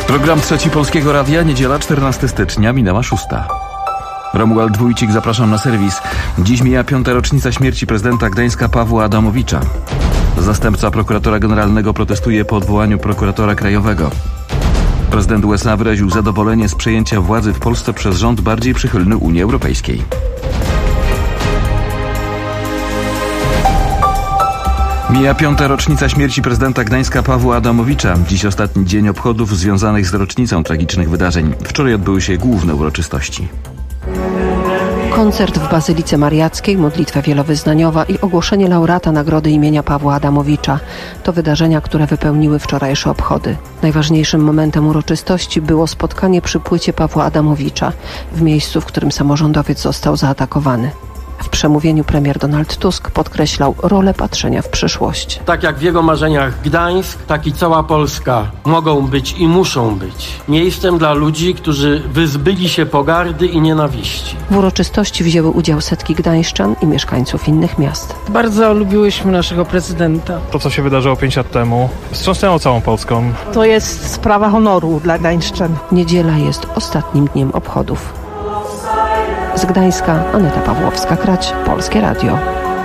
Program Trzeci Polskiego Radia, niedziela 14 stycznia, minęła 6. Romuald Wójcik, zapraszam na serwis. Dziś mija 5. rocznica śmierci prezydenta Gdańska Pawła Adamowicza. Zastępca prokuratora generalnego protestuje po odwołaniu prokuratora krajowego. Prezydent USA wyraził zadowolenie z przejęcia władzy w Polsce przez rząd bardziej przychylny Unii Europejskiej. Mija 5. rocznica śmierci prezydenta Gdańska Pawła Adamowicza. Dziś ostatni dzień obchodów związanych z rocznicą tragicznych wydarzeń. Wczoraj odbyły się główne uroczystości. Koncert w Bazylice Mariackiej, modlitwa wielowyznaniowa i ogłoszenie laureata nagrody imienia Pawła Adamowicza. To wydarzenia, które wypełniły wczorajsze obchody. Najważniejszym momentem uroczystości było spotkanie przy płycie Pawła Adamowicza w miejscu, w którym samorządowiec został zaatakowany. W przemówieniu premier Donald Tusk podkreślał rolę patrzenia w przyszłość. Tak jak w jego marzeniach Gdańsk, tak i cała Polska mogą być i muszą być miejscem dla ludzi, którzy wyzbyli się pogardy i nienawiści. W uroczystości wzięły udział setki gdańszczan i mieszkańców innych miast. Bardzo lubiłyśmy naszego prezydenta. To, co się wydarzyło 5 lat temu, wstrząsnęło całą Polską. To jest sprawa honoru dla gdańszczan. Niedziela jest ostatnim dniem obchodów. Z Gdańska Aneta Pawłowska-Krać, Polskie Radio.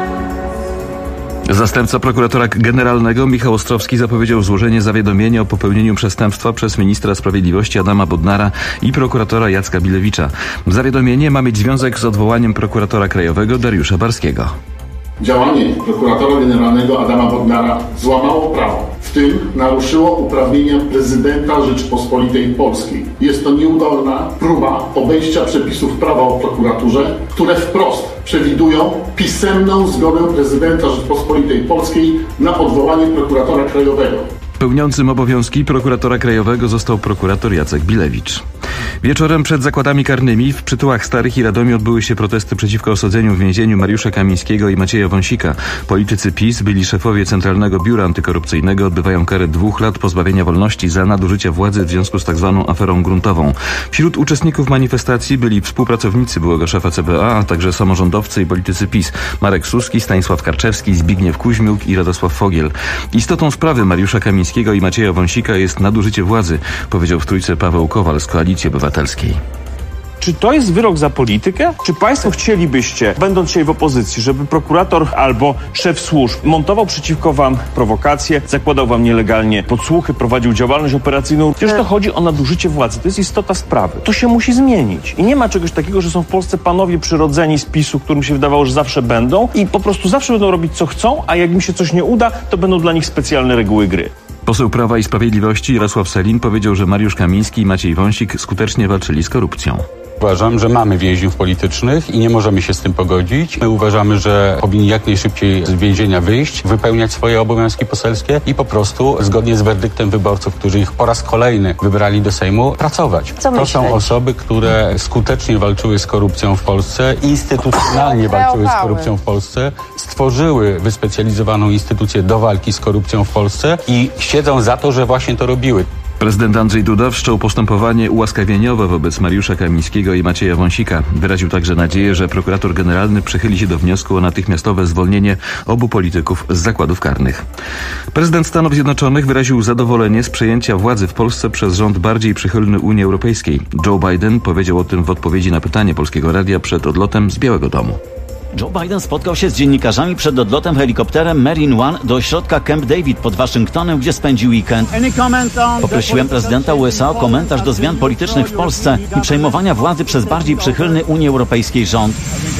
Zastępca prokuratora generalnego Michał Ostrowski zapowiedział złożenie zawiadomienia o popełnieniu przestępstwa przez ministra sprawiedliwości Adama Bodnara i prokuratora Jacka Bilewicza. Zawiadomienie ma mieć związek z odwołaniem prokuratora krajowego Dariusza Barskiego. Działanie prokuratora generalnego Adama Bodnara złamało prawo, w tym naruszyło uprawnienia prezydenta Rzeczypospolitej Polskiej. Jest to nieudolna próba obejścia przepisów prawa o prokuraturze, które wprost przewidują pisemną zgodę prezydenta Rzeczypospolitej Polskiej na odwołanie prokuratora krajowego. Pełniącym obowiązki prokuratora krajowego został prokurator Jacek Bilewicz. Wieczorem przed zakładami karnymi w Przytułach Starych i Radomiu odbyły się protesty przeciwko osadzeniu w więzieniu Mariusza Kamińskiego i Macieja Wąsika. Politycy PiS, byli szefowie Centralnego Biura Antykorupcyjnego, odbywają karę 2 lat pozbawienia wolności za nadużycie władzy w związku z tzw. aferą gruntową. Wśród uczestników manifestacji byli współpracownicy byłego szefa CBA, a także samorządowcy i politycy PiS. Marek Suski, Stanisław Karczewski, Zbigniew Kuźmiuk i Radosław Fogiel. Istotą sprawy Mariusza Kamińskiego i Macieja Wąsika jest nadużycie władzy, powiedział w Trójce Paweł Kowal z Koalicji Obywatelskiej. Czy to jest wyrok za politykę? Czy państwo chcielibyście, będąc dzisiaj w opozycji, żeby prokurator albo szef służb montował przeciwko wam prowokacje, zakładał wam nielegalnie podsłuchy, prowadził działalność operacyjną? Przecież to chodzi o nadużycie władzy. To jest istota sprawy. To się musi zmienić. I nie ma czegoś takiego, że są w Polsce panowie przyrodzeni z PiS-u, którym się wydawało, że zawsze będą i po prostu zawsze będą robić co chcą, a jak im się coś nie uda, to będą dla nich specjalne reguły gry. Poseł Prawa i Sprawiedliwości Jarosław Sellin powiedział, że Mariusz Kamiński i Maciej Wąsik skutecznie walczyli z korupcją. Uważam, że mamy więźniów politycznych i nie możemy się z tym pogodzić. My uważamy, że powinni jak najszybciej z więzienia wyjść, wypełniać swoje obowiązki poselskie i po prostu zgodnie z werdyktem wyborców, którzy ich po raz kolejny wybrali do Sejmu, pracować. To są osoby, które skutecznie walczyły z korupcją w Polsce, instytucjonalnie walczyły z korupcją w Polsce, stworzyły wyspecjalizowaną instytucję do walki z korupcją w Polsce i siedzą za to, że właśnie to robiły. Prezydent Andrzej Duda wszczął postępowanie ułaskawieniowe wobec Mariusza Kamińskiego i Macieja Wąsika. Wyraził także nadzieję, że prokurator generalny przychyli się do wniosku o natychmiastowe zwolnienie obu polityków z zakładów karnych. Prezydent Stanów Zjednoczonych wyraził zadowolenie z przejęcia władzy w Polsce przez rząd bardziej przychylny Unii Europejskiej. Joe Biden powiedział o tym w odpowiedzi na pytanie Polskiego Radia przed odlotem z Białego Domu. Joe Biden spotkał się z dziennikarzami przed odlotem helikopterem Marine One do ośrodka Camp David pod Waszyngtonem, gdzie spędził weekend. Poprosiłem prezydenta USA o komentarz do zmian politycznych w Polsce i przejmowania władzy przez bardziej przychylny Unii Europejskiej rząd.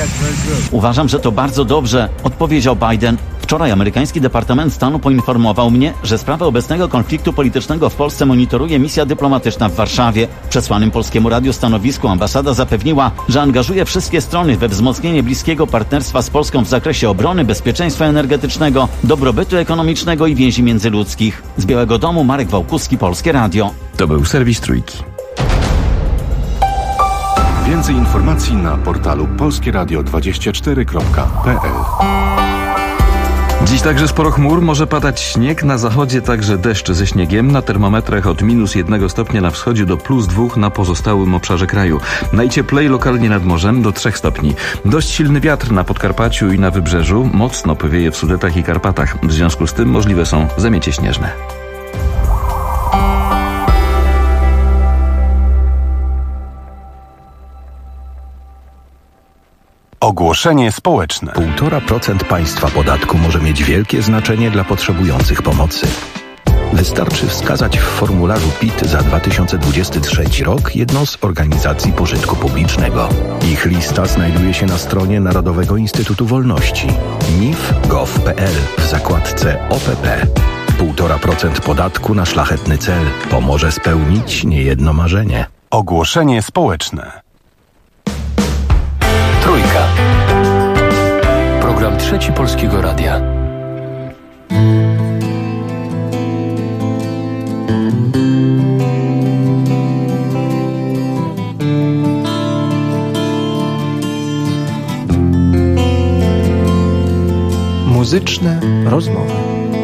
Uważam, że to bardzo dobrze, odpowiedział Biden. Wczoraj amerykański Departament Stanu poinformował mnie, że sprawę obecnego konfliktu politycznego w Polsce monitoruje misja dyplomatyczna w Warszawie. W przesłanym Polskiemu Radiu stanowisku ambasada zapewniła, że angażuje wszystkie strony we wzmocnienie bliskiego partnerstwa z Polską w zakresie obrony, bezpieczeństwa energetycznego, dobrobytu ekonomicznego i więzi międzyludzkich. Z Białego Domu Marek Wałkuski, Polskie Radio. To był serwis Trójki. Więcej informacji na portalu polskieradio24.pl. Dziś także sporo chmur, może padać śnieg, na zachodzie także deszcz ze śniegiem, na termometrach od -1 stopnia na wschodzie do +2 na pozostałym obszarze kraju. Najcieplej lokalnie nad morzem do 3 stopni. Dość silny wiatr na Podkarpaciu i na Wybrzeżu, mocno powieje w Sudetach i Karpatach. W związku z tym możliwe są zamiecie śnieżne. Ogłoszenie społeczne. 1,5% państwa podatku może mieć wielkie znaczenie dla potrzebujących pomocy. Wystarczy wskazać w formularzu PIT za 2023 rok jedną z organizacji pożytku publicznego. Ich lista znajduje się na stronie Narodowego Instytutu Wolności nif.gov.pl w zakładce OPP. 1,5% podatku na szlachetny cel pomoże spełnić niejedno marzenie. Ogłoszenie społeczne. Trójka. Program Trzeci Polskiego Radia. Muzyczne rozmowy.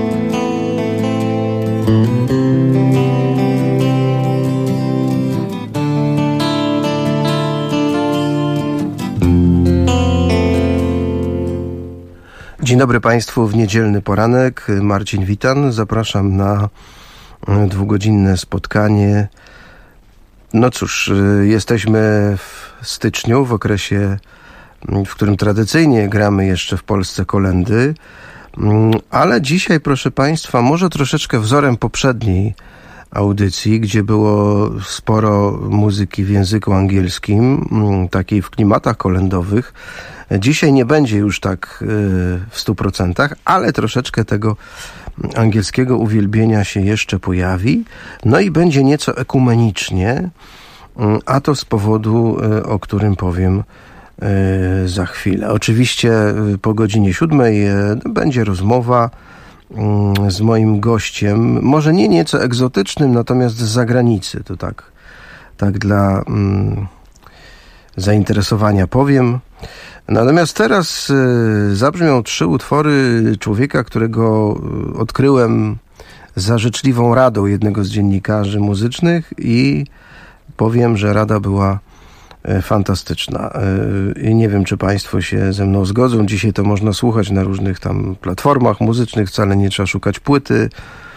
Dzień dobry Państwu w niedzielny poranek. Marcin Witan. Zapraszam na dwugodzinne spotkanie. No cóż, jesteśmy w styczniu, w okresie, w którym tradycyjnie gramy jeszcze w Polsce kolędy, ale dzisiaj, proszę Państwa, może troszeczkę wzorem poprzedniej audycji, gdzie było sporo muzyki w języku angielskim, takiej w klimatach kolędowych. Dzisiaj nie będzie już tak w 100%, ale troszeczkę tego angielskiego uwielbienia się jeszcze pojawi. No i będzie nieco ekumenicznie, a to z powodu, o którym powiem za chwilę. Oczywiście po godzinie 7 będzie rozmowa z moim gościem, może nie nieco egzotycznym, natomiast z zagranicy. To tak dla zainteresowania powiem. Natomiast teraz zabrzmią 3 utwory człowieka, którego odkryłem za życzliwą radą jednego z dziennikarzy muzycznych i powiem, że rada była fantastyczna. I nie wiem, czy Państwo się ze mną zgodzą. Dzisiaj to można słuchać na różnych tam platformach muzycznych, wcale nie trzeba szukać płyty,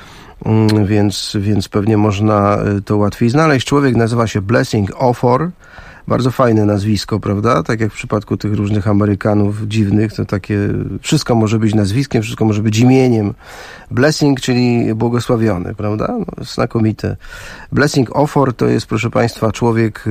więc pewnie można to łatwiej znaleźć. Człowiek nazywa się Blessing Offor. Bardzo fajne nazwisko, prawda? Tak jak w przypadku tych różnych Amerykanów dziwnych, to takie, wszystko może być nazwiskiem, wszystko może być imieniem. Blessing, czyli błogosławiony, prawda? No, znakomite. Blessing Offor to jest, proszę Państwa, człowiek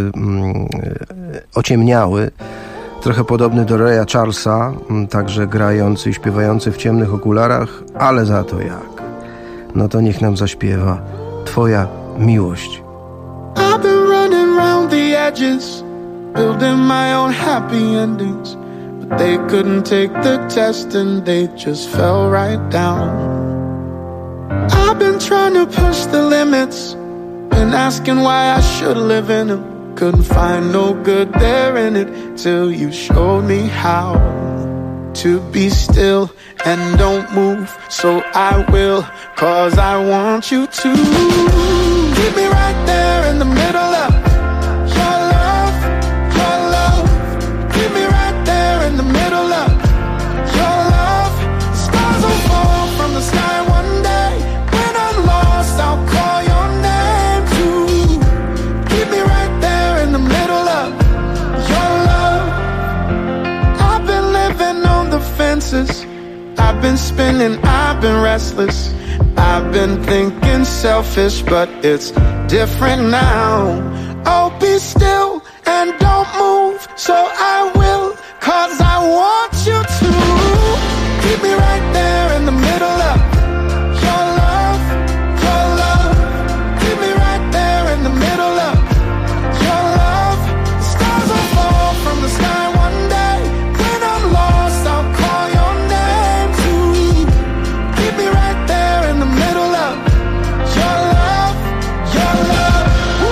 ociemniały, trochę podobny do Raya Charlesa, także grający i śpiewający w ciemnych okularach, ale za to jak? No to niech nam zaśpiewa Twoja miłość. I've been running round the edges, building my own happy endings, but they couldn't take the test and they just fell right down. I've been trying to push the limits, been asking why I should live in them, couldn't find no good there in it till you showed me how to be still and don't move, so I will, 'cause I want you to keep me right there in the middle of your love, your love. Keep me right there in the middle of your love. The stars will fall from the sky one day. When I'm lost, I'll call your name too. Keep me right there in the middle of your love. I've been living on the fences, I've been spinning, I've been restless, I've been thinking selfish, but it's different now. Oh, be still and don't move, so I will, 'cause I want you to. Keep me right there in the middle of your love, your love. Keep me right there in the middle of your love. The stars will fall from the sky one day. When I'm lost, I'll call your name too. Keep me right there in the middle of your love, your love.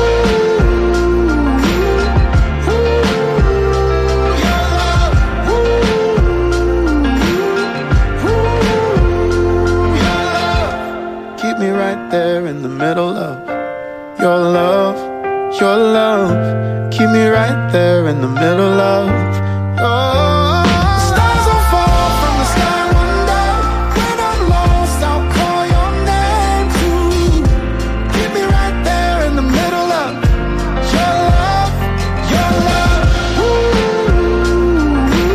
Keep me right there in the middle of your love, your love. Keep me right there in the middle of your stars will fall from the sky one day. When I'm lost, I'll call your name too. Keep me right there in the middle of your love, your love.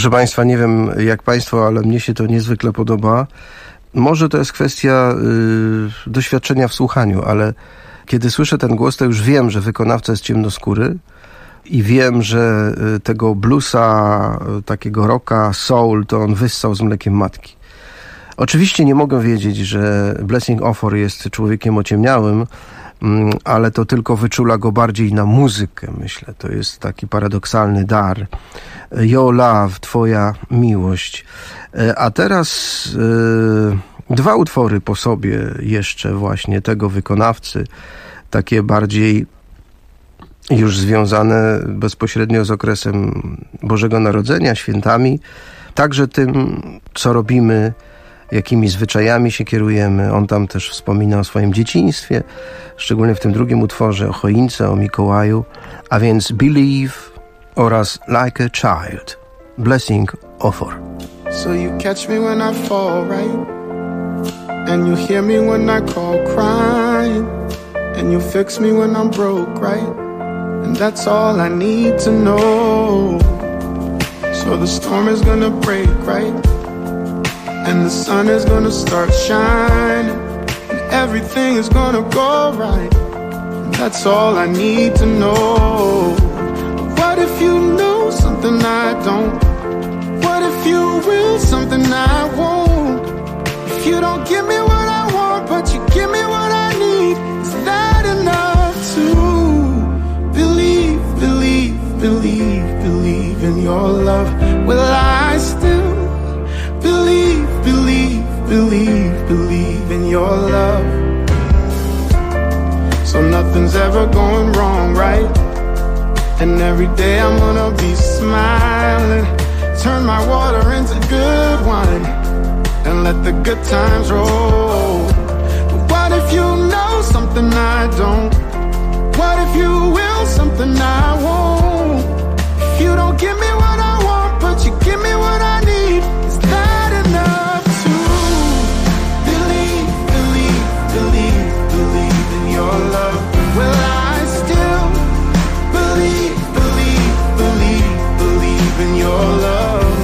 Proszę Państwa, nie wiem jak Państwo, ale mnie się to niezwykle podoba. Może to jest kwestia doświadczenia w słuchaniu, ale kiedy słyszę ten głos, to już wiem, że wykonawca jest ciemnoskóry i wiem, że tego bluesa, takiego rocka, soul, to on wyssał z mlekiem matki. Oczywiście nie mogę wiedzieć, że Blessing Offor jest człowiekiem ociemniałym, ale to tylko wyczula go bardziej na muzykę, myślę. To jest taki paradoksalny dar. Your love, twoja miłość. A teraz dwa utwory po sobie jeszcze właśnie tego wykonawcy, takie bardziej już związane bezpośrednio z okresem Bożego Narodzenia, świętami, także tym, co robimy, jakimi zwyczajami się kierujemy. On tam też wspomina o swoim dzieciństwie, szczególnie w tym drugim utworze, o choince, o Mikołaju, a więc Believe oraz Like a Child, Blessing Offor. So you catch me when I fall, right? And you hear me when I call crying, and you fix me when I'm broke, right? And that's all I need to know. So the storm is gonna break, right? And the sun is gonna start shining, and everything is gonna go right. And that's all I need to know. What if you know something I don't? What if you will something I won't? If you don't give me what I want, but you give me what I need, is that enough to believe, believe, believe, believe in your love? Will I still believe, believe, believe, believe in your love? So nothing's ever going wrong, right? And every day I'm gonna be smiling, turn my water into good wine, and let the good times roll. But what if you know something I don't? What if you will something I won't? If you don't give me what I want, but you give me what I need, is that enough to believe, believe, believe, believe in your love? Will I still believe, believe, believe, believe in your love?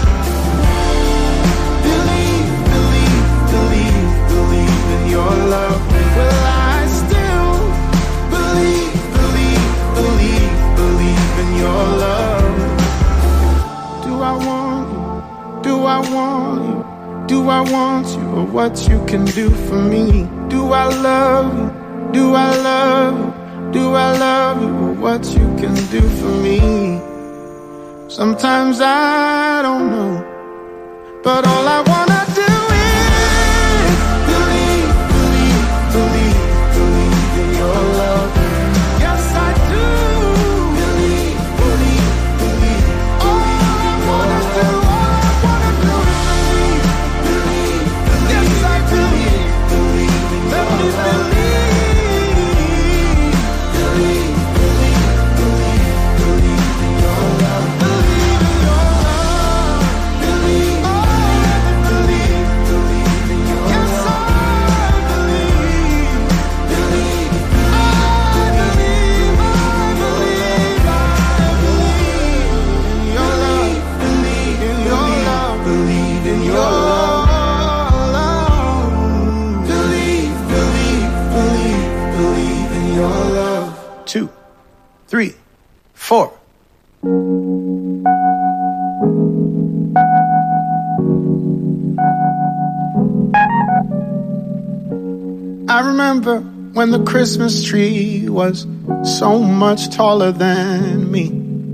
Believe, believe, believe, believe in your love. Will I still believe, believe, believe, believe in your love? Do I want you? Do I want you? Do I want you, or what you can do for me? Do I love you? Do I love you? Do I love you, or what you can do for me? Sometimes I don't know, but all I wanna do is believe, believe, believe, believe in your love. Yes, I do. Believe, believe, believe, all I wanna do, all I wanna do is believe, believe, believe. Yes, I do. Believe in your love. Let me believe. Believe, believe, believe, believe in your love. Believe in your love. Believe, oh, believe, believe in your love. Yes, I believe. Believe, I believe, I believe, I believe in your love. Believe in your love. Believe in your love. Believe, believe, believe, believe in your love. 2, 3, 4. I remember when the Christmas tree was so much taller than me.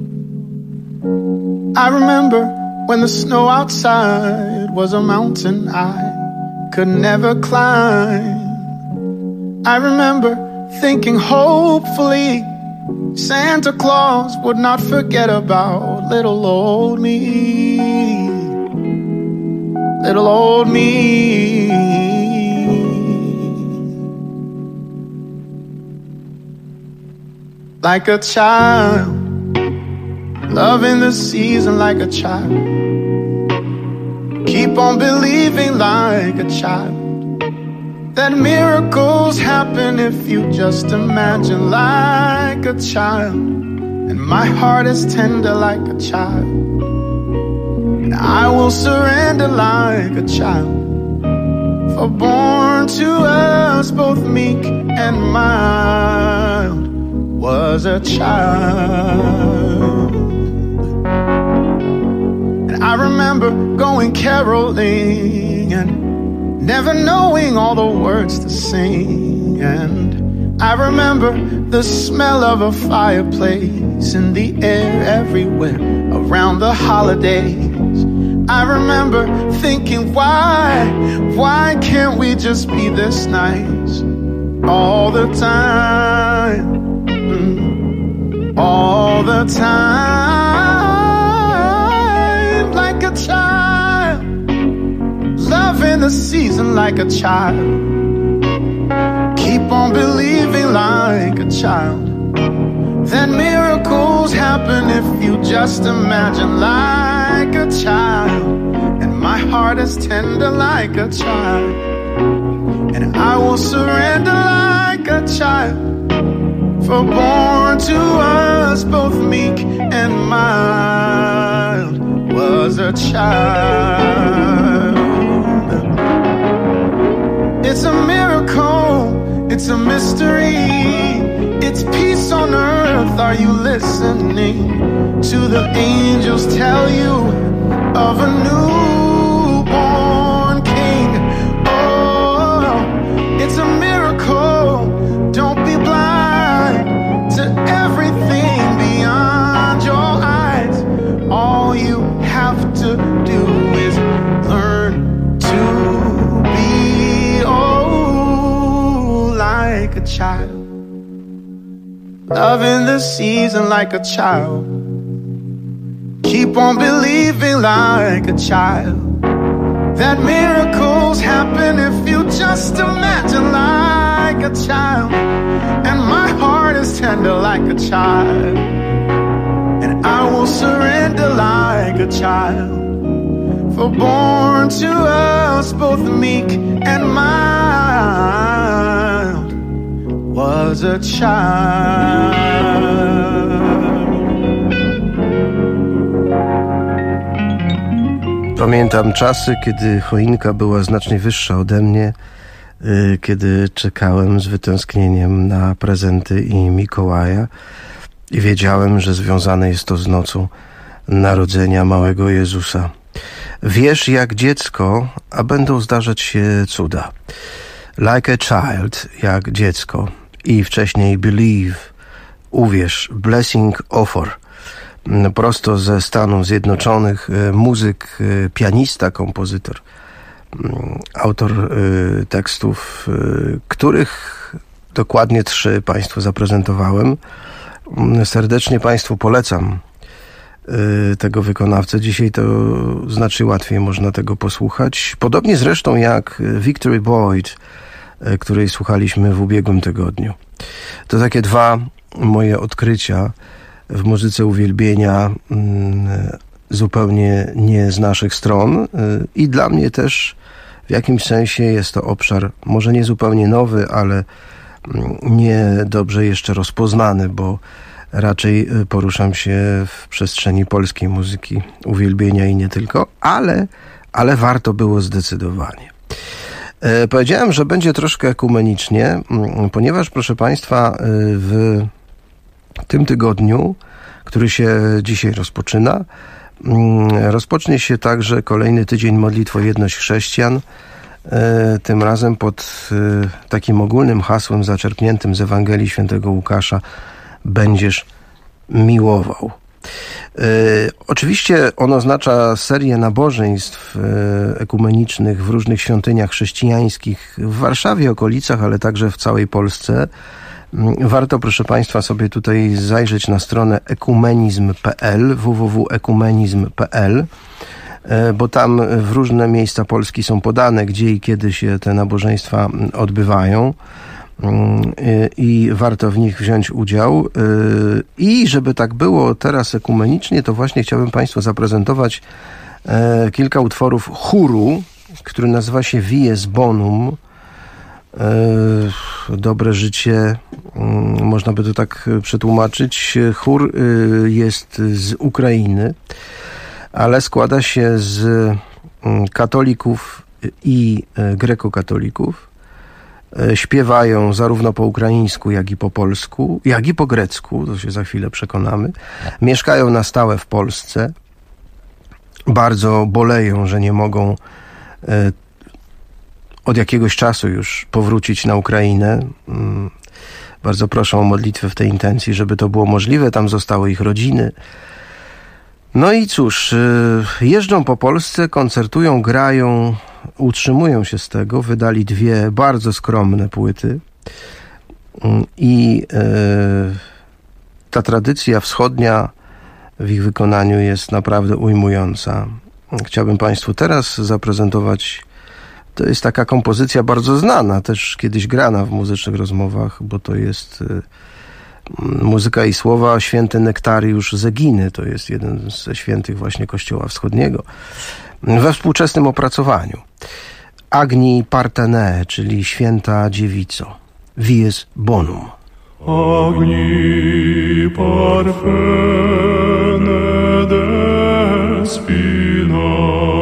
I remember when the snow outside was a mountain I could never climb. I remember thinking hopefully Santa Claus would not forget about little old me. Little old me. Like a child, loving the season like a child. Keep on believing like a child, that miracles happen if you just imagine like a child. And my heart is tender like a child. I will surrender like a child. For born to us both meek and mild was a child. And I remember going caroling and never knowing all the words to sing. And I remember the smell of a fireplace in the air everywhere around the holidays. I remember thinking, why can't we just be this nice all the time? All the time, like a child, loving the season like a child. Keep on believing like a child. That miracles happen if you just imagine like a child. And my heart is tender like a child. And I will surrender like a child. For born to us both meek and mild was a child. It's a miracle, it's a mystery. It's peace on earth, are you listening to the angels tell you of a newborn king? Oh, it's a miracle, don't be blind to everything beyond your eyes. All you have to do is learn to be, like a child. Loving the season like a child. Keep on believing like a child. That miracles happen if you just imagine like a child. And my heart is tender like a child. And I will surrender like a child. For born to us both meek and mild was a child. Pamiętam czasy, kiedy choinka była znacznie wyższa ode mnie, kiedy czekałem z wytęsknieniem na prezenty i Mikołaja i wiedziałem, że związane jest to z nocą narodzenia małego Jezusa. Wiesz jak dziecko, a będą zdarzać się cuda. Like a child, jak dziecko. I wcześniej believe, uwierz, blessing offer. Prosto ze Stanów Zjednoczonych, muzyk, pianista, kompozytor, autor tekstów, których dokładnie 3 Państwu zaprezentowałem. Serdecznie Państwu polecam tego wykonawcę. Dzisiaj to znacznie łatwiej można tego posłuchać. Podobnie zresztą jak Victory Boyd, której słuchaliśmy w ubiegłym tygodniu. To takie 2 moje odkrycia w muzyce uwielbienia, zupełnie nie z naszych stron i dla mnie też w jakimś sensie jest to obszar może nie zupełnie nowy, ale nie dobrze jeszcze rozpoznany, bo raczej poruszam się w przestrzeni polskiej muzyki uwielbienia i nie tylko, ale warto było zdecydowanie. Powiedziałem, że będzie troszkę ekumenicznie, ponieważ, proszę Państwa, w tym tygodniu, który się dzisiaj rozpocznie się także kolejny tydzień modlitw o jedność chrześcijan, tym razem pod takim ogólnym hasłem zaczerpniętym z Ewangelii Świętego Łukasza: będziesz miłował. Oczywiście on oznacza serię nabożeństw ekumenicznych w różnych świątyniach chrześcijańskich w Warszawie, okolicach, ale także w całej Polsce. Warto, proszę Państwa, sobie tutaj zajrzeć na stronę ekumenizm.pl, www.ekumenizm.pl, bo tam w różne miejsca Polski są podane, gdzie i kiedy się te nabożeństwa odbywają i warto w nich wziąć udział. I żeby tak było teraz ekumenicznie, to właśnie chciałbym Państwu zaprezentować kilka utworów chóru, który nazywa się Vies Bonum. Dobre życie, można by to tak przetłumaczyć. Chór jest z Ukrainy. ale składa się z katolików i grekokatolików. Śpiewają zarówno po ukraińsku, jak i po polsku, jak i po grecku, to się za chwilę przekonamy. Mieszkają na stałe w Polsce. Bardzo boleją, że nie mogą od jakiegoś czasu już powrócić na Ukrainę. Bardzo proszą o modlitwę w tej intencji, żeby to było możliwe. Tam zostały ich rodziny. No i cóż, jeżdżą po Polsce, koncertują, grają, utrzymują się z tego. Wydali 2 bardzo skromne płyty. I ta tradycja wschodnia w ich wykonaniu jest naprawdę ujmująca. Chciałbym Państwu teraz zaprezentować. To jest taka kompozycja bardzo znana, też kiedyś grana w muzycznych rozmowach, bo to jest muzyka i słowa święty Nektariusz z Eginy. To jest jeden ze świętych właśnie Kościoła Wschodniego. We współczesnym opracowaniu. Agni Partene, czyli święta dziewico. Vies bonum. Agni parfene despina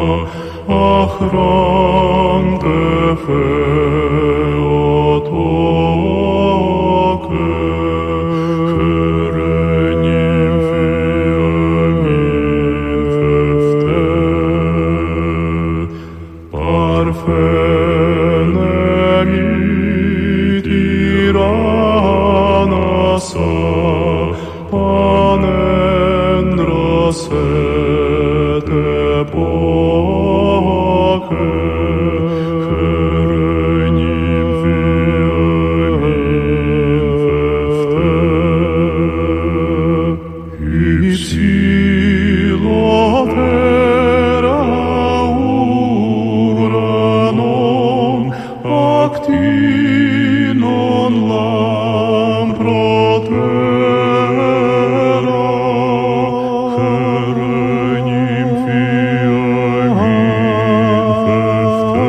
achrante feotoke herenim fiamifefte parfene mitiranasa panen rosete poke herenim fiamifefte ipsilotera uranon actinon lamprotera herenim fiamifefte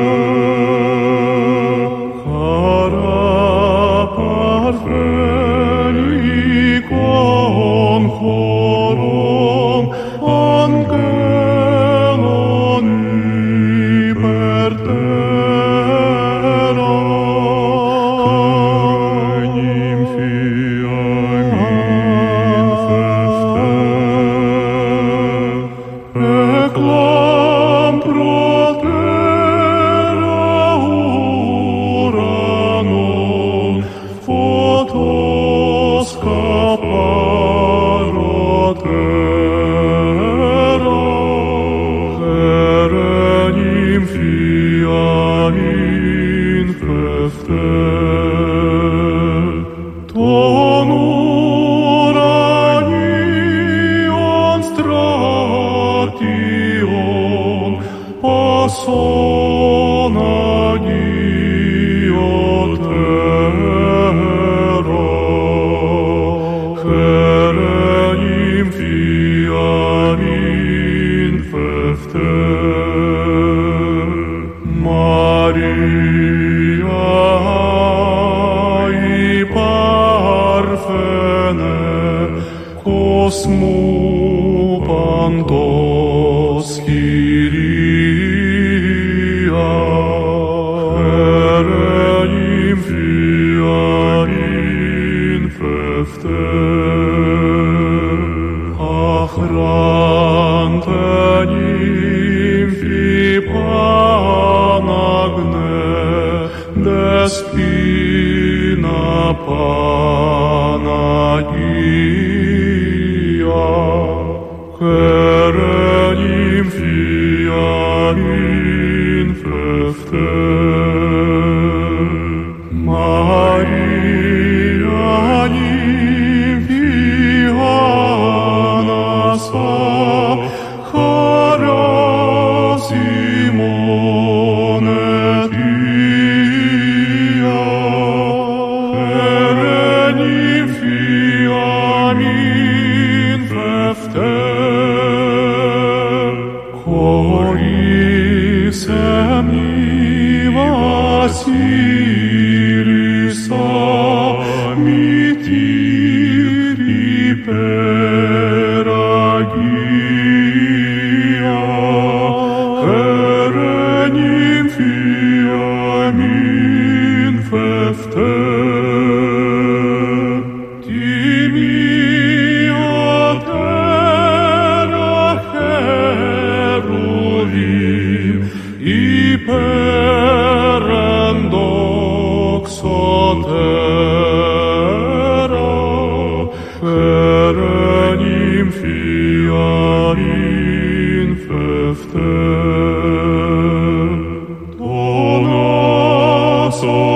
cara parfenicon chorom angelon ipertera herenim fiamifefte eclam protera uranon photos caparotera herenim fiamifefte tonuranion stration passonagiotera herenim fiamifefte Maria i parfene cosmu pantos Kyria herenim fiamifefte achrantenim panagne despina Panagia herenim fiamifefte Marianim fianasa Simone herenim fiamifefte corisem Vasilisa mitiri per agia Terenim fiat infefte, Dona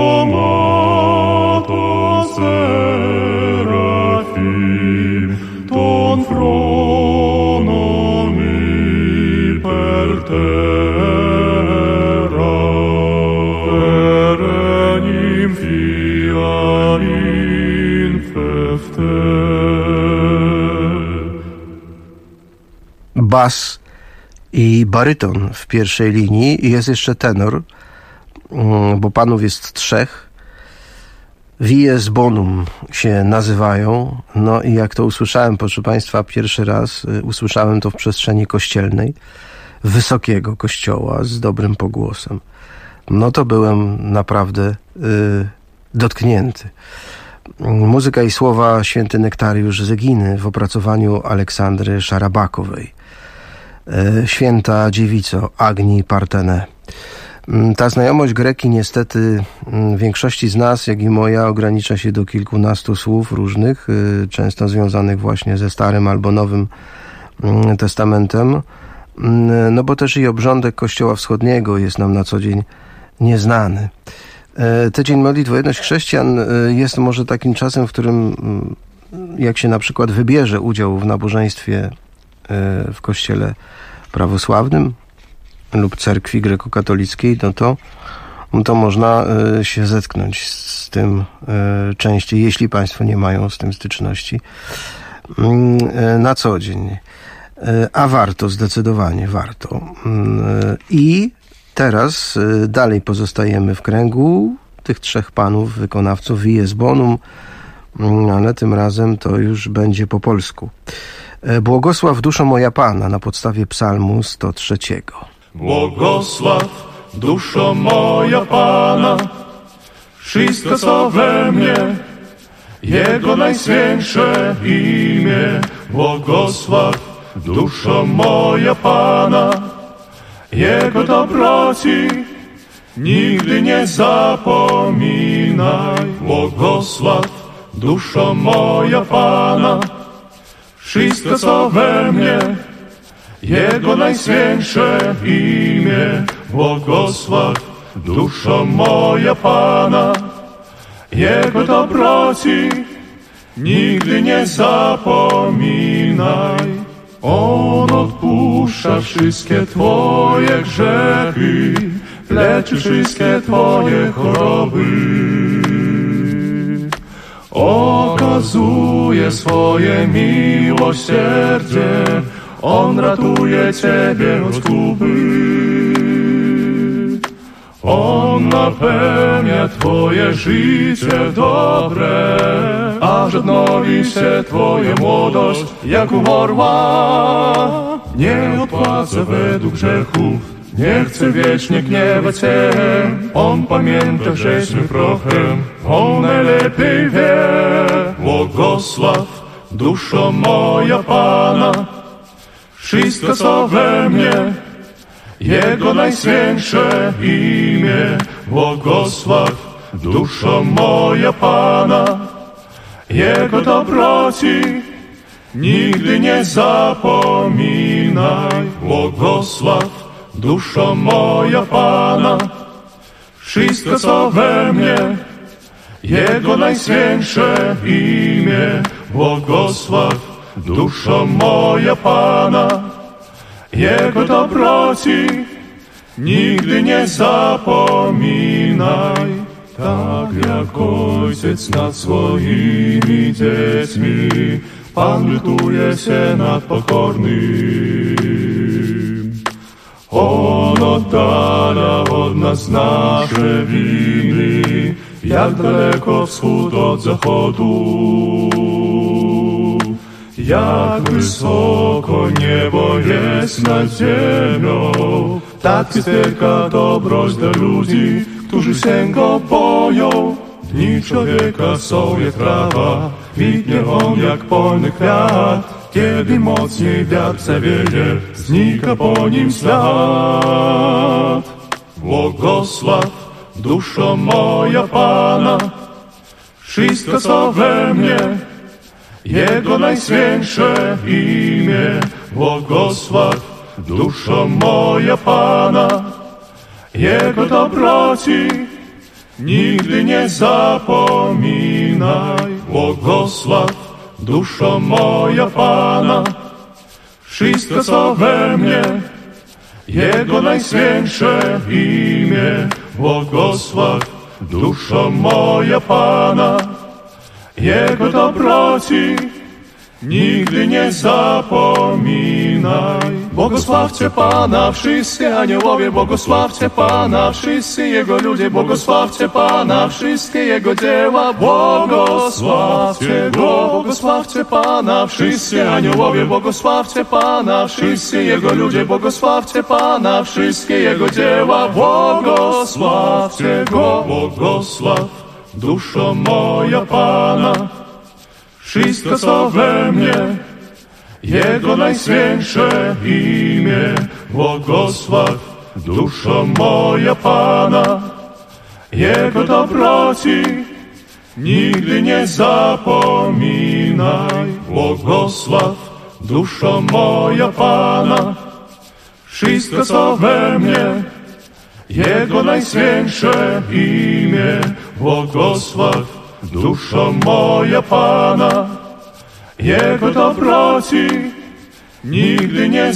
somato serafim, ton fronomi per terra, Terenim fiat infefte. Bas i baryton w pierwszej linii i jest jeszcze tenor, bo panów jest 3. Vies bonum się nazywają. No i jak to usłyszałem, proszę państwa, pierwszy raz usłyszałem to w przestrzeni kościelnej, wysokiego kościoła z dobrym pogłosem. No to byłem naprawdę dotknięty. Muzyka i słowa święty Nektariusz z Eginy w opracowaniu Aleksandry Szarabakowej. Święta dziewico Agni Partene. Ta znajomość greki niestety większości z nas, jak i moja, ogranicza się do kilkunastu słów różnych, często związanych właśnie ze Starym albo Nowym Testamentem. No bo też i obrządek Kościoła Wschodniego jest nam na co dzień nieznany. Tydzień Modlitw o Jedność Chrześcijan jest może takim czasem, w którym jak się na przykład wybierze udział w nabożeństwie w kościele prawosławnym lub cerkwi grekokatolickiej, no to można się zetknąć z tym częściej, jeśli państwo nie mają z tym styczności na co dzień. A warto, zdecydowanie warto. I teraz dalej pozostajemy w kręgu tych 3 panów, wykonawców Vies bonum, ale tym razem to już będzie po polsku. Błogosław duszo moja Pana na podstawie psalmu 103. Błogosław duszo moja Pana, wszystko co we mnie, Jego najświętsze imię. Błogosław duszo moja Pana, Jego dobroci nigdy nie zapominaj. Błogosław duszo moja Pana, wszystko co we mnie, Jego najświętsze imię. Błogosław duszo moja Pana, Jego dobroci nigdy nie zapominaj. On odpuszcza wszystkie Twoje grzechy, leczy wszystkie Twoje choroby. Okazuje swoje miłosierdzie, On ratuje Ciebie od zguby. On napełnia Twoje życie dobre, aż odnowi się Twoja młodość jak u orła. Nie odpłaca według grzechów, nie chce wiecznie gniewać się. On pamięta, żeśmy prochem, On najlepiej wie. Błogosław duszo moja Pana, wszystko co we mnie, Jego najświętsze imię. Błogosław duszo moja Pana, Jego dobroci nigdy nie zapominaj. Błogosław duszo moja Pana, wszystko co we mnie, Jego najświętsze imię. Błogosław duszo moja Pana, Jego dobroci nigdy nie zapominaj. Tak jak ojciec nad swoimi dziećmi, Pan lutuje się nad pokornym. On oddala od nas nasze winy, jak daleko wschód od zachodu. Jak wysoko niebo jest nad ziemią, tak jest wielka dobroć dla ludzi, którzy się Go boją. Dni człowieka są jak trawa, kwitnie on jak polny kwiat. Kiedy mocniej wiatr zawieje, znika po nim ślad. Błogosław duszo moja Pana, wszystko co we mnie, Jego najświętsze imię błogosław, duszo moja Pana. Jego dobroci nigdy nie zapominaj. Błogosław, duszo moja Pana. Wszystko co we mnie, Jego najświętsze imię błogosław, duszo moja Pana. Jego dobroci nigdy nie zapominaj. Błogosławcie Pana wszyscy aniołowie, błogosławcie Pana wszyscy Jego ludzie, błogosławcie Pana wszystkie Jego dzieła, błogosławcie Go. Błogosławcie Pana wszyscy aniołowie, błogosławcie Pana wszyscy Jego ludzie, błogosławcie Pana wszystkie Jego dzieła, błogosławcie Go. Błogosław, duszo moja Pana. Wszystko co we mnie, Jego najświętsze imię błogosław, duszo moja Pana. Jego dobroci nigdy nie zapominaj. Błogosław, duszo moja Pana. Wszystko co we mnie, Jego najświętsze imię błogosław, duszo moja Pana. Jego dobroci nigdy nie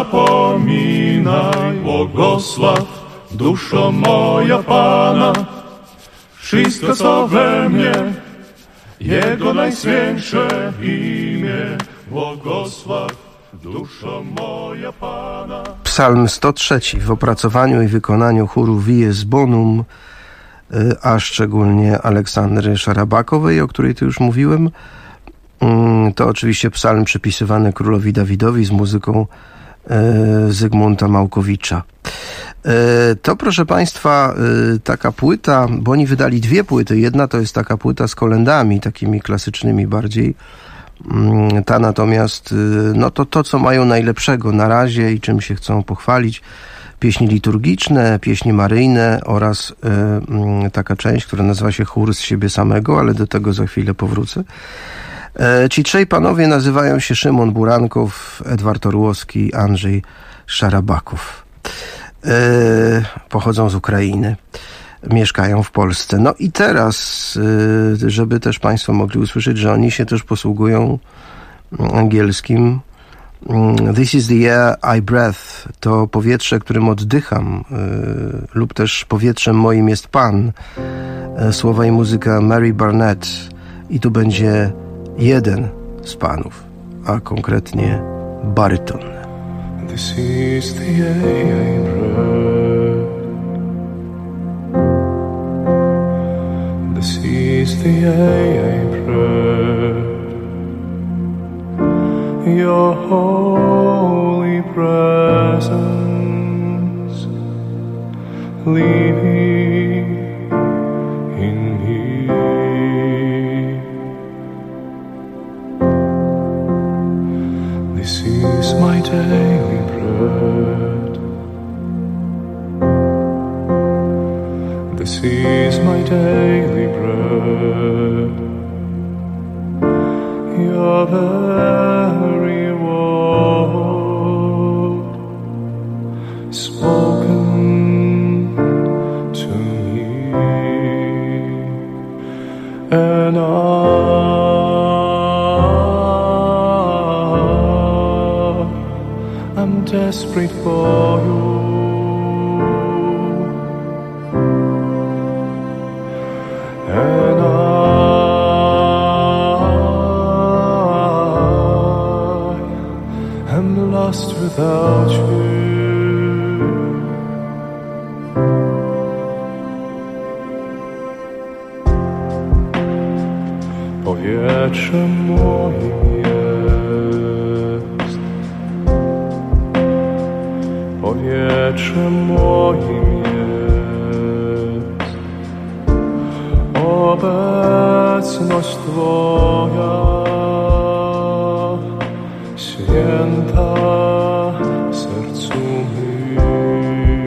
zapominaj. Błogosław, duszo moja Pana. Wszystko co we mnie, Jego najświętsze imię błogosław, duszo moja Pana. Psalm 103 w opracowaniu i wykonaniu chóru Vies Bonum, a szczególnie Aleksandry Szarabakowej, o której tu już mówiłem. To oczywiście psalm przypisywany królowi Dawidowi z muzyką Zygmunta Małkowicza. To, proszę Państwa, taka płyta, bo oni wydali dwie płyty. Jedna to jest taka płyta z kolędami, takimi klasycznymi bardziej. Ta natomiast, no to co mają najlepszego na razie i czym się chcą pochwalić. Pieśni liturgiczne, pieśni maryjne oraz taka część, która nazywa się Chór z siebie samego, ale do tego za chwilę powrócę. Ci trzej panowie nazywają się Szymon Burankow, Edward Orłowski i Andrzej Szarabakow. Pochodzą z Ukrainy, mieszkają w Polsce. No i teraz, żeby też Państwo mogli usłyszeć, że oni się też posługują angielskim. This is the air I breathe. To powietrze, którym oddycham, lub też powietrzem moim jest Pan. Słowa i muzyka Mary Barnett. I tu będzie jeden z panów, a konkretnie baryton. This is the air I breathe. This is the air I breathe. Your holy presence living in me. This is my daily bread. This is my daily bread. Your very word spoken to me, and I'm desperate for you. And I'm lost without you. Powietrze moim jest, powietrze moim jest, obecność Twoja święta w sercu mym.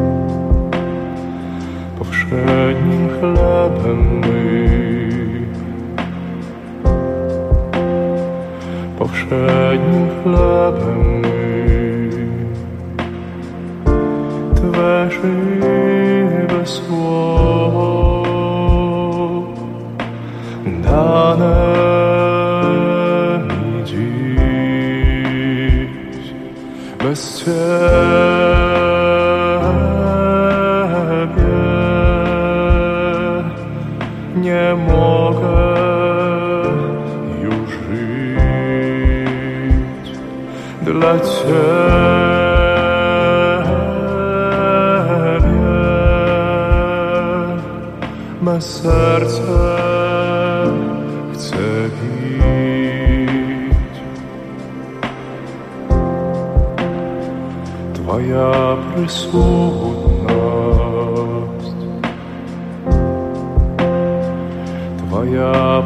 Powszednim chlebem mym Ciebie nie mogę już żyć. Dla Ciebie me serce chce bić. Twoja присутność, Twoja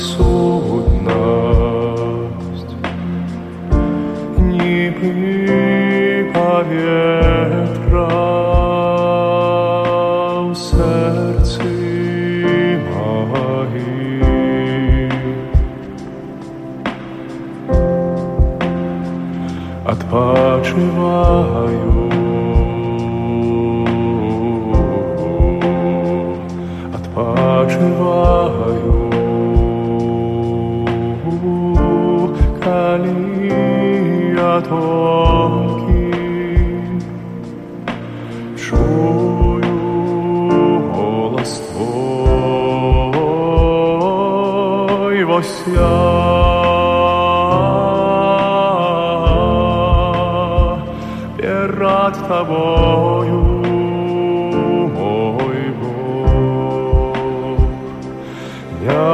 присутność, niby powietrza w sercu odpoczywają, odpoczywają, kaliatorki czują głos Twój w Перед Тобою, мой Бог, не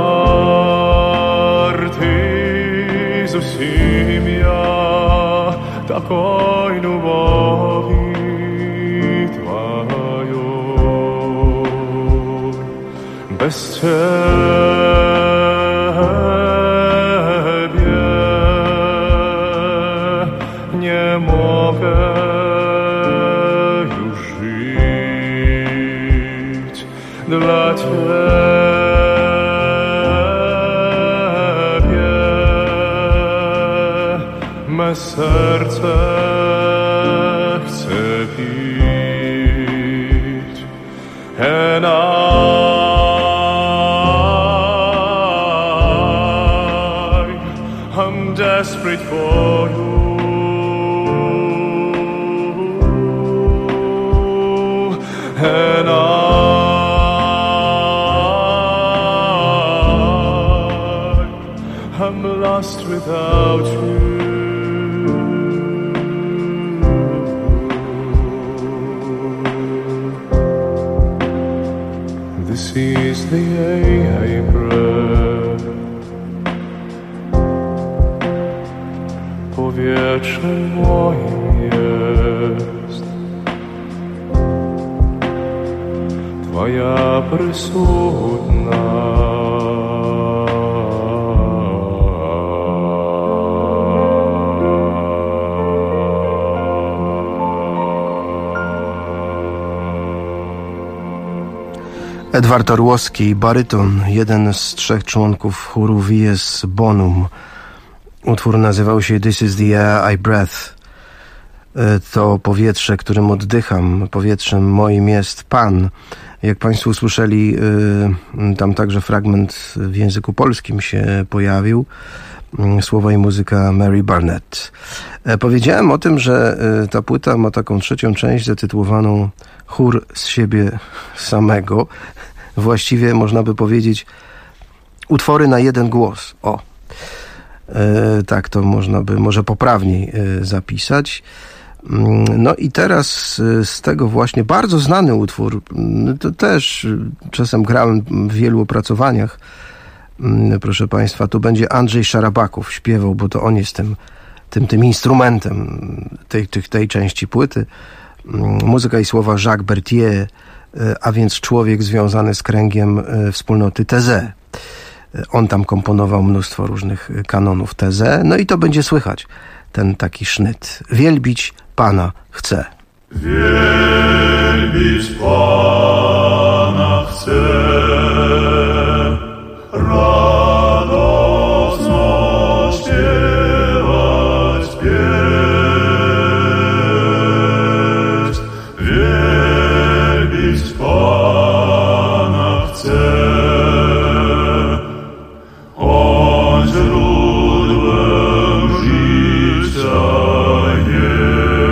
вартий зовсім я такой любові Твоєї. Без Ciebie nie mogę już żyć. Dla Ciebie me serce chce bić. And I'm desperate for you. And I'm lost without you. This is the April. Powietrze moim jest Twoja присутność. Edward Orłowski, baryton, jeden z 3 członków chóru Vies Bonum. Utwór nazywał się This is the air I breathe. To powietrze, którym oddycham. Powietrzem moim jest Pan. Jak Państwo usłyszeli, tam także fragment w języku polskim się pojawił. Słowa i muzyka Mary Barnett. Powiedziałem o tym, że ta płyta ma taką 3. część zatytułowaną Chór z siebie samego. Właściwie można by powiedzieć utwory na jeden głos. O, tak to można by może poprawniej zapisać. No i teraz z tego właśnie bardzo znany utwór, to też czasem grałem w wielu opracowaniach, proszę Państwa, tu będzie Andrzej Szarabakow śpiewał, bo to on jest tym instrumentem tej części płyty. Muzyka i słowa Jacques Berthier, a więc człowiek związany z kręgiem wspólnoty Taizé. On tam komponował mnóstwo różnych kanonów Taizé, no i to będzie słychać, ten taki sznyt. Wielbić Pana chcę. Wielbić Pana chcę, radosno śpiewać pieśń. Wielbić Pana chcę, On źródłem życia jest. Wielbić Pana chcę, radosno śpiewać pieśń. Wielbić Pana chcę, On źródłem życia jest. Wielbić Pana chcę, radosno śpiewać pieśń. Wielbić Pana chcę, On źródłem życia jest. Wielbić Pana chcę, radosno śpiewać pieśń. Wielbić Pana chcę, On źródłem życia jest. Wielbić Pana chcę, radosno śpiewać pieśń.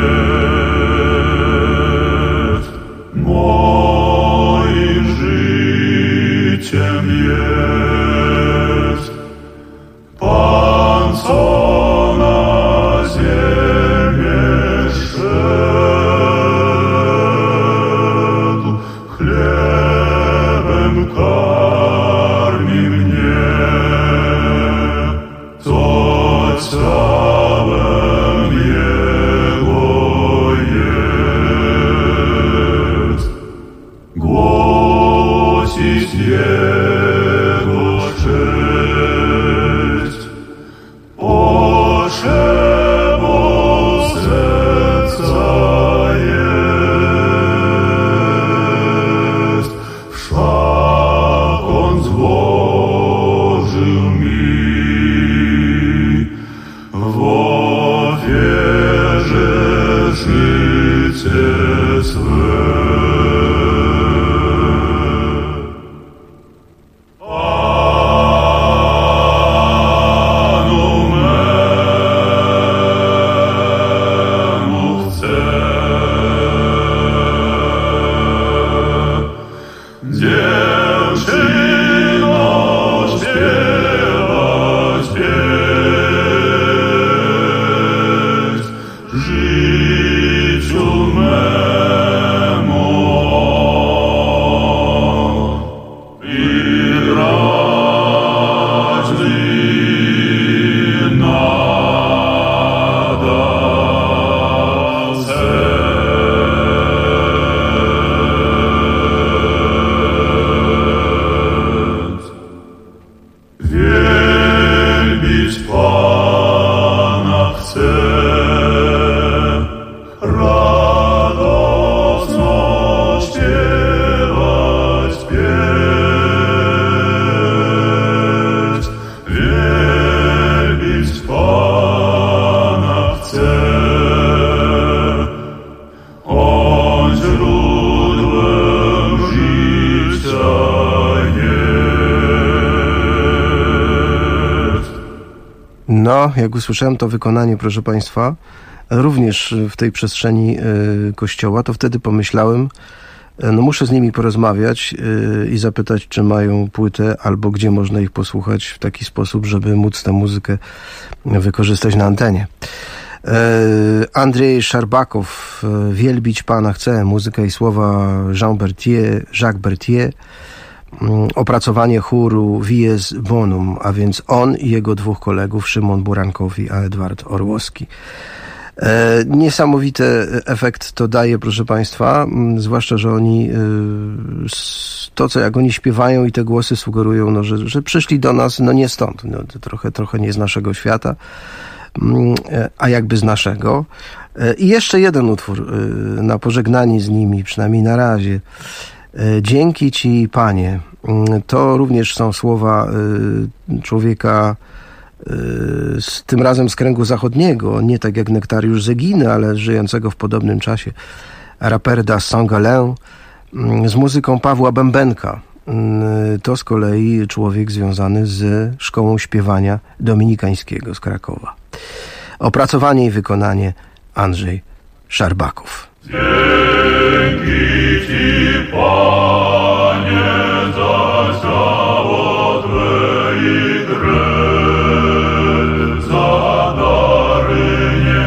No, jak usłyszałem to wykonanie, proszę Państwa, również w tej przestrzeni kościoła, to wtedy pomyślałem, no muszę z nimi porozmawiać i zapytać, czy mają płytę, albo gdzie można ich posłuchać w taki sposób, żeby móc tę muzykę wykorzystać na antenie. Andrzej Szarbakow, Wielbić Pana chcę, muzyka i słowa Jacques Berthier, opracowanie chóru Vies Bonum, a więc on i jego dwóch kolegów, Szymon Burankow i Edward Orłowski. Niesamowity efekt to daje, proszę Państwa, zwłaszcza, że oni to, co jak oni śpiewają i te głosy sugerują, no, że przyszli do nas, no nie stąd, no, trochę nie z naszego świata, a jakby z naszego. I jeszcze jeden utwór na pożegnanie z nimi, przynajmniej na razie. Dzięki Ci, Panie. To również są słowa człowieka tym razem z kręgu zachodniego, nie tak jak Nektariusz Zeginy, ale żyjącego w podobnym czasie, Raperda Saint-Gallen, z muzyką Pawła Bębenka. To z kolei człowiek związany z szkołą śpiewania dominikańskiego z Krakowa. Opracowanie i wykonanie Andrzej Szarbakow. Dzięki Ci, Panie, za ciało Twe i krew, za dary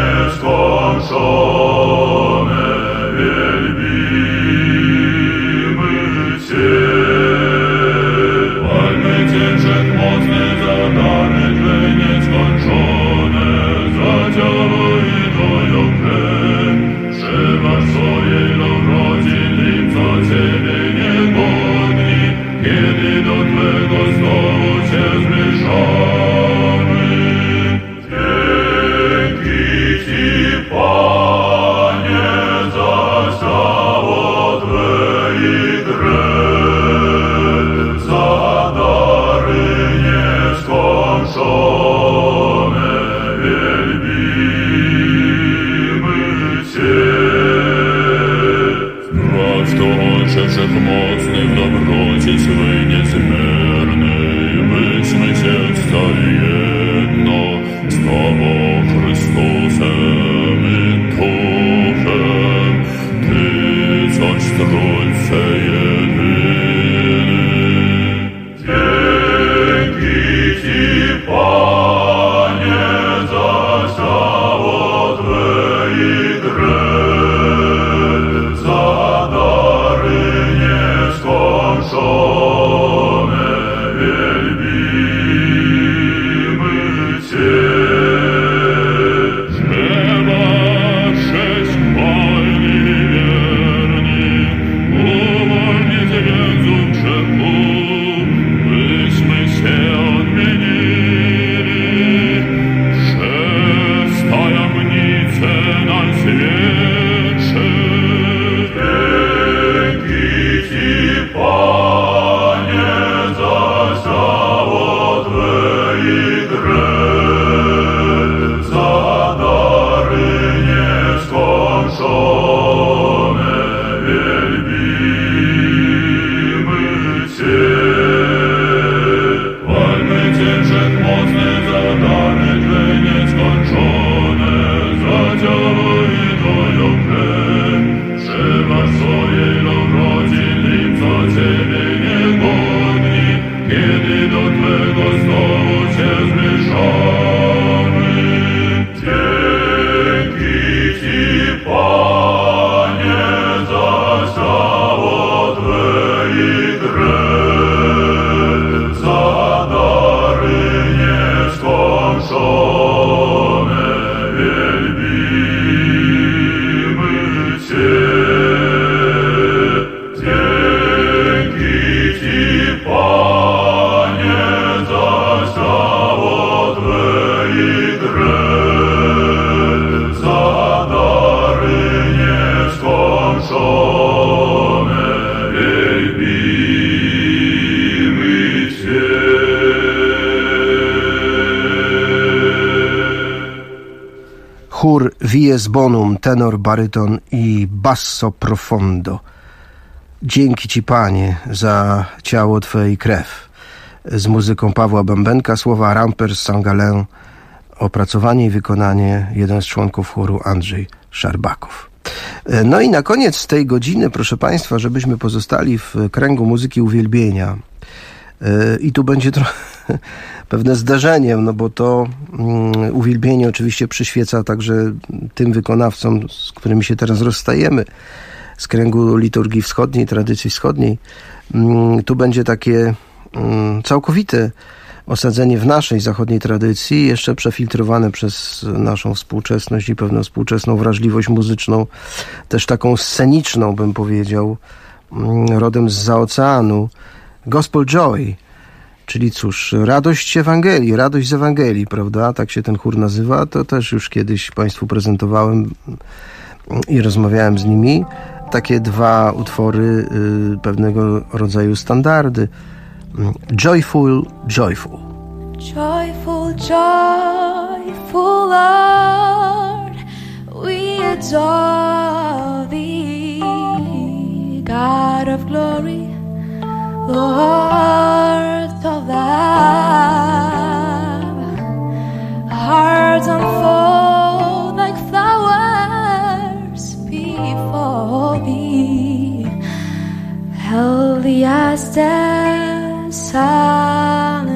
nieskończone, wielbimy Cię. Chwalmy Cię, wszak mocny, za dary Twe nieskończone, za ciało i Twoją krew, przebaż swoje dobrodziny, co Ciebie niegodni, kiedy do Twego stołu Cię zbliżamy. Dzięki Ci, Panie, za ciało Twe i krew, za dary nieskończone, wielbimy Cię. Zdrow to Ojcze Wszechmocny, w dobroci swej niezmiernej, byśmy Cię stali jedno z Tobą, Chrystusem i Duchem, Ty, coś Trójce jedyny. Dzięki Ci, Panie, za ciało Twe i krew, za dary nieskończone, wielbimy Cię. Trzeba sześć wolni wierni, uwolnić więzu grzechu, byśmy się odmienili. Przez tajemnice najświętsze. Dzięki Ci, Panie, za ciało Twe i krew, za dary nieskończone, wielbimy Cię. Chwalmy Cię, Wszechmocny, za dary Twe nieskończone, za ciało i Twoją krew, przebaż swoje dobrodziny, co Ciebie niegodni, kiedy do Twego stołu Cię zbliżamy. Dzięki Ci, Panie, za ciało Twe i krew, za dary nieskończone, wielbimy Cię. Dzięki Ci, Panie, za ciało Twe i krew, za dary nieskończone, wielbimy Cię. Chór Vies Bonum, tenor, baryton i basso profondo. Dzięki Ci, Panie, za ciało Twe i krew. Z muzyką Pawła Bębenka, słowa Rampers Saint-Gallen, opracowanie i wykonanie jeden z członków chóru, Andrzej Szarbakow. No i na koniec tej godziny, proszę Państwa, żebyśmy pozostali w kręgu muzyki uwielbienia. I tu będzie trochę pewne zderzenie, no bo to uwielbienie oczywiście przyświeca także tym wykonawcom, z którymi się teraz rozstajemy, z kręgu liturgii wschodniej, tradycji wschodniej. Tu będzie takie całkowite osadzenie w naszej zachodniej tradycji, jeszcze przefiltrowane przez naszą współczesność i pewną współczesną wrażliwość muzyczną, też taką sceniczną, bym powiedział, rodem zza oceanu. Gospel Joy, czyli cóż, radość Ewangelii, radość z Ewangelii, prawda? Tak się ten chór nazywa. To też już kiedyś Państwu prezentowałem i rozmawiałem z nimi. Takie dwa utwory, pewnego rodzaju standardy. Joyful, joyful. Joyful, joyful Lord, we adore Thee, God of glory, Lord of love. Hearts unfold like flowers before Thee, healthy as the sun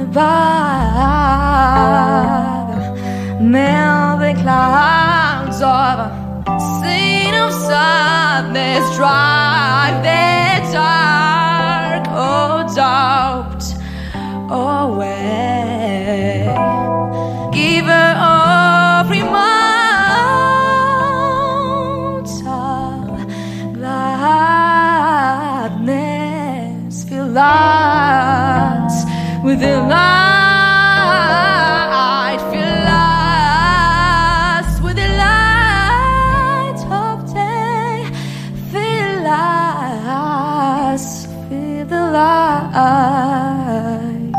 above, melting clouds of sin of sadness drive the dark, oh doubt away, giver of immortal gladness, fill us with the light, fill us with the light of day, fill us with the light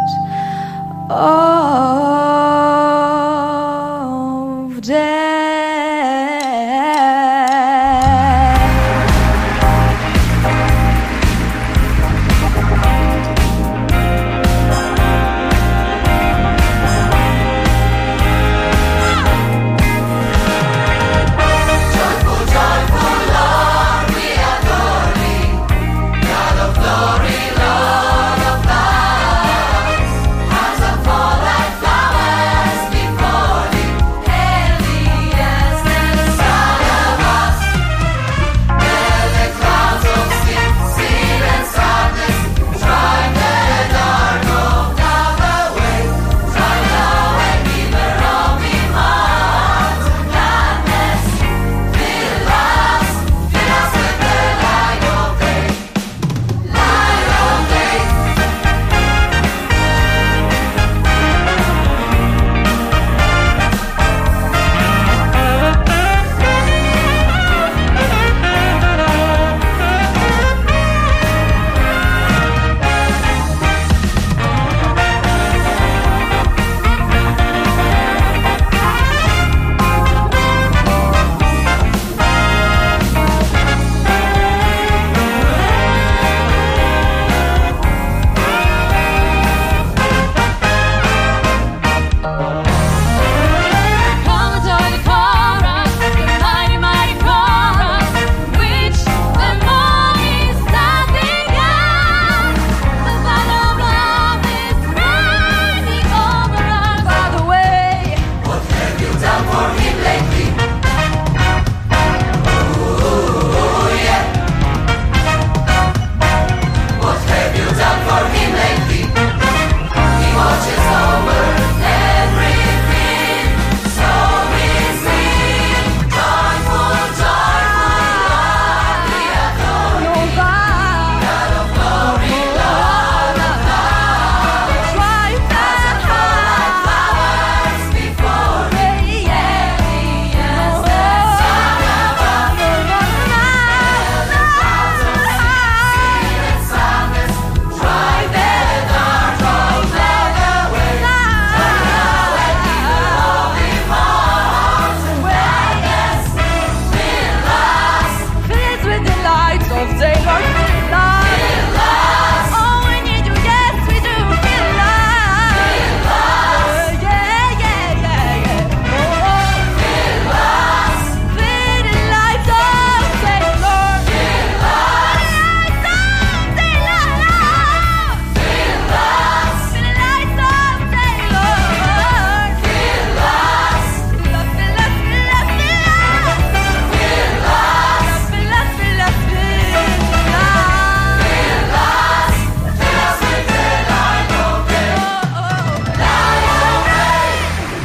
of day. Fall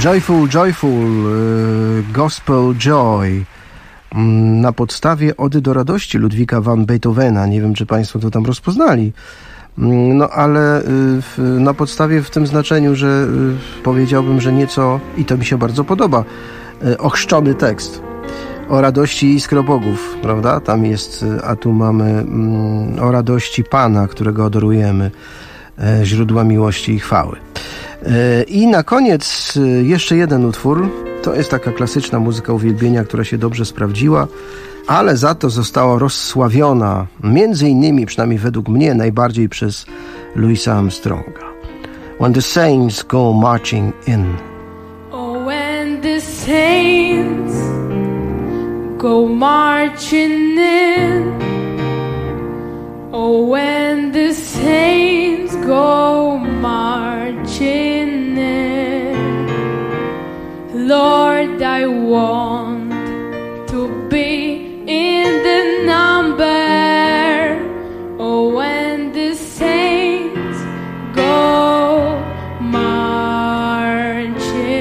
Joyful, Joyful, Gospel Joy na podstawie Ody do radości Ludwika van Beethovena. Nie wiem, czy Państwo to tam rozpoznali. No ale na podstawie w tym znaczeniu, że powiedziałbym, że nieco, i to mi się bardzo podoba, ochrzczony tekst o radości iskropogów, prawda? Tam jest, a tu mamy o radości Pana, którego adorujemy, źródła miłości i chwały. I na koniec jeszcze jeden utwór. To jest taka klasyczna muzyka uwielbienia, która się dobrze sprawdziła, ale za to została rozsławiona, między innymi, przynajmniej według mnie, najbardziej przez Louisa Armstronga. When the saints go marching in. Oh, when the saints go marching in. Oh, when the saints go marching in. Lord, I want to be in the number. Oh, when the saints go marching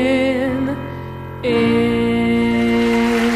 in.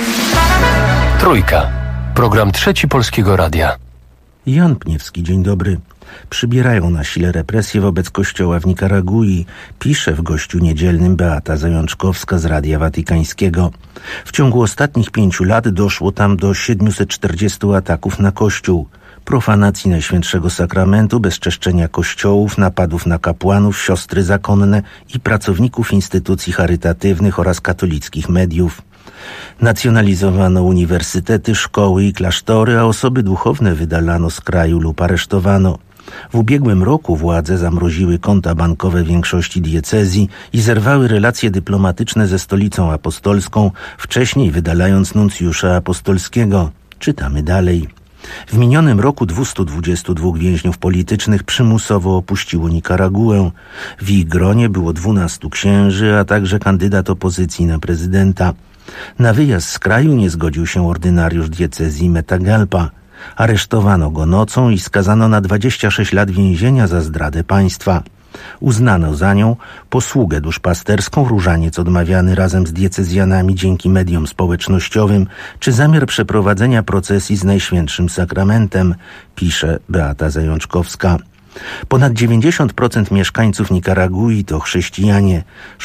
Trójka. Program Trzeci Polskiego Radia. Jan Pniewski, dzień dobry. Przybierają na sile represje wobec kościoła w Nikaragui, pisze w Gościu Niedzielnym Beata Zajączkowska z Radia Watykańskiego. W ciągu ostatnich 5 lat doszło tam do 740 ataków na kościół, profanacji Najświętszego Sakramentu, bezczeszczenia kościołów, napadów na kapłanów, siostry zakonne i pracowników instytucji charytatywnych oraz katolickich mediów. Nacjonalizowano uniwersytety, szkoły i klasztory, a osoby duchowne wydalano z kraju lub aresztowano. W ubiegłym roku władze zamroziły konta bankowe większości diecezji i zerwały relacje dyplomatyczne ze Stolicą Apostolską, wcześniej wydalając nuncjusza apostolskiego. Czytamy dalej. W minionym roku 222 więźniów politycznych przymusowo opuściło Nikaraguę. W ich gronie było 12 księży, a także kandydat opozycji na prezydenta. Na wyjazd z kraju nie zgodził się ordynariusz diecezji Metagalpa. Aresztowano go nocą i skazano na 26 lat więzienia za zdradę państwa. Uznano za nią posługę duszpasterską, różaniec odmawiany razem z diecezjanami dzięki mediom społecznościowym, czy zamiar przeprowadzenia procesji z Najświętszym Sakramentem, pisze Beata Zajączkowska. Ponad 90% mieszkańców Nikaragui to chrześcijanie,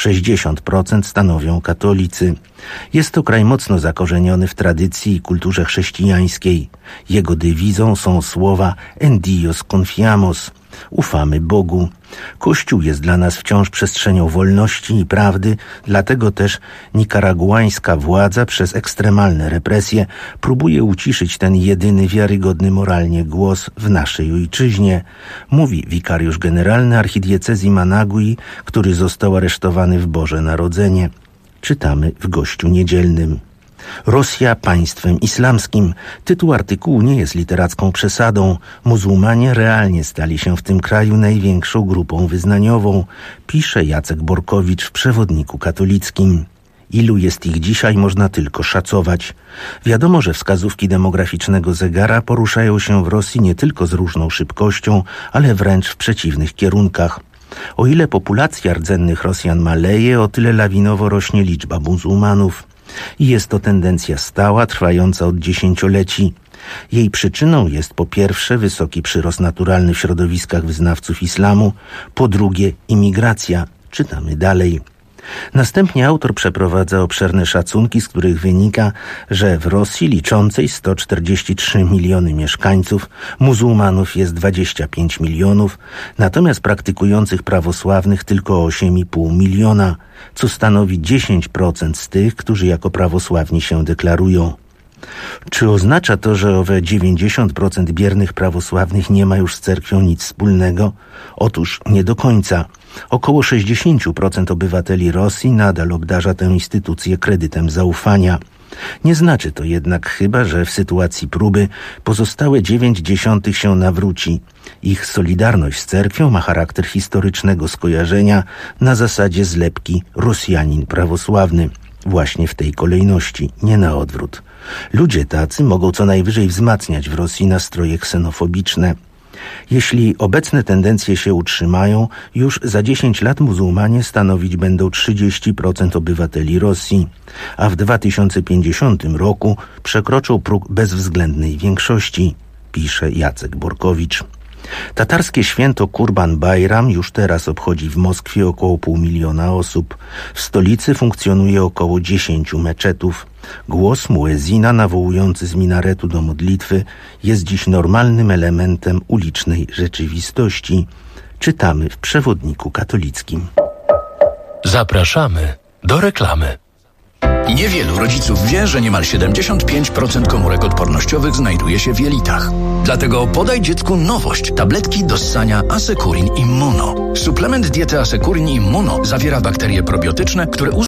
60% stanowią katolicy. Jest to kraj mocno zakorzeniony w tradycji i kulturze chrześcijańskiej. Jego dewizą są słowa "En Dios confiamos", ufamy Bogu. Kościół jest dla nas wciąż przestrzenią wolności i prawdy, dlatego też nikaraguańska władza przez ekstremalne represje próbuje uciszyć ten jedyny wiarygodny moralnie głos w naszej ojczyźnie, mówi wikariusz generalny archidiecezji Managui, który został aresztowany w Boże Narodzenie. Czytamy w Gościu Niedzielnym. Rosja państwem islamskim. Tytuł artykułu nie jest literacką przesadą. Muzułmanie realnie stali się w tym kraju największą grupą wyznaniową, pisze Jacek Borkowicz w Przewodniku katolickim. Ilu jest ich dzisiaj, można tylko szacować. Wiadomo, że wskazówki demograficznego zegara poruszają się w Rosji nie tylko z różną szybkością, ale wręcz w przeciwnych kierunkach. O ile populacja rdzennych Rosjan maleje, o tyle lawinowo rośnie liczba muzułmanów. I jest to tendencja stała, trwająca od dziesięcioleci. Jej przyczyną jest po pierwsze wysoki przyrost naturalny w środowiskach wyznawców islamu, po drugie imigracja. Czytamy dalej. Następnie autor przeprowadza obszerne szacunki, z których wynika, że w Rosji liczącej 143 miliony mieszkańców muzułmanów jest 25 milionów, natomiast praktykujących prawosławnych tylko 8,5 miliona, co stanowi 10% z tych, którzy jako prawosławni się deklarują. Czy oznacza to, że owe 90% biernych prawosławnych nie ma już z cerkwią nic wspólnego? Otóż nie do końca. Około 60% obywateli Rosji nadal obdarza tę instytucję kredytem zaufania. Nie znaczy to jednak chyba, że w sytuacji próby pozostałe 0,9 się nawróci. Ich solidarność z cerkwią ma charakter historycznego skojarzenia na zasadzie zlepki Rosjanin prawosławny. Właśnie w tej kolejności, nie na odwrót. Ludzie tacy mogą co najwyżej wzmacniać w Rosji nastroje ksenofobiczne. Jeśli obecne tendencje się utrzymają, już za 10 lat muzułmanie stanowić będą 30% obywateli Rosji, a w 2050 roku przekroczą próg bezwzględnej większości, pisze Jacek Borkowicz. Tatarskie święto Kurban Bajram już teraz obchodzi w Moskwie około 500 000 osób. W stolicy funkcjonuje około 10 meczetów. Głos muezina nawołujący z minaretu do modlitwy jest dziś normalnym elementem ulicznej rzeczywistości. Czytamy w przewodniku katolickim. Zapraszamy do reklamy. Niewielu rodziców wie, że niemal 75% komórek odpornościowych znajduje się w jelitach. Dlatego podaj dziecku nowość. Tabletki do ssania Asekurin Immuno. Suplement diety Asekurin Immuno zawiera bakterie probiotyczne, które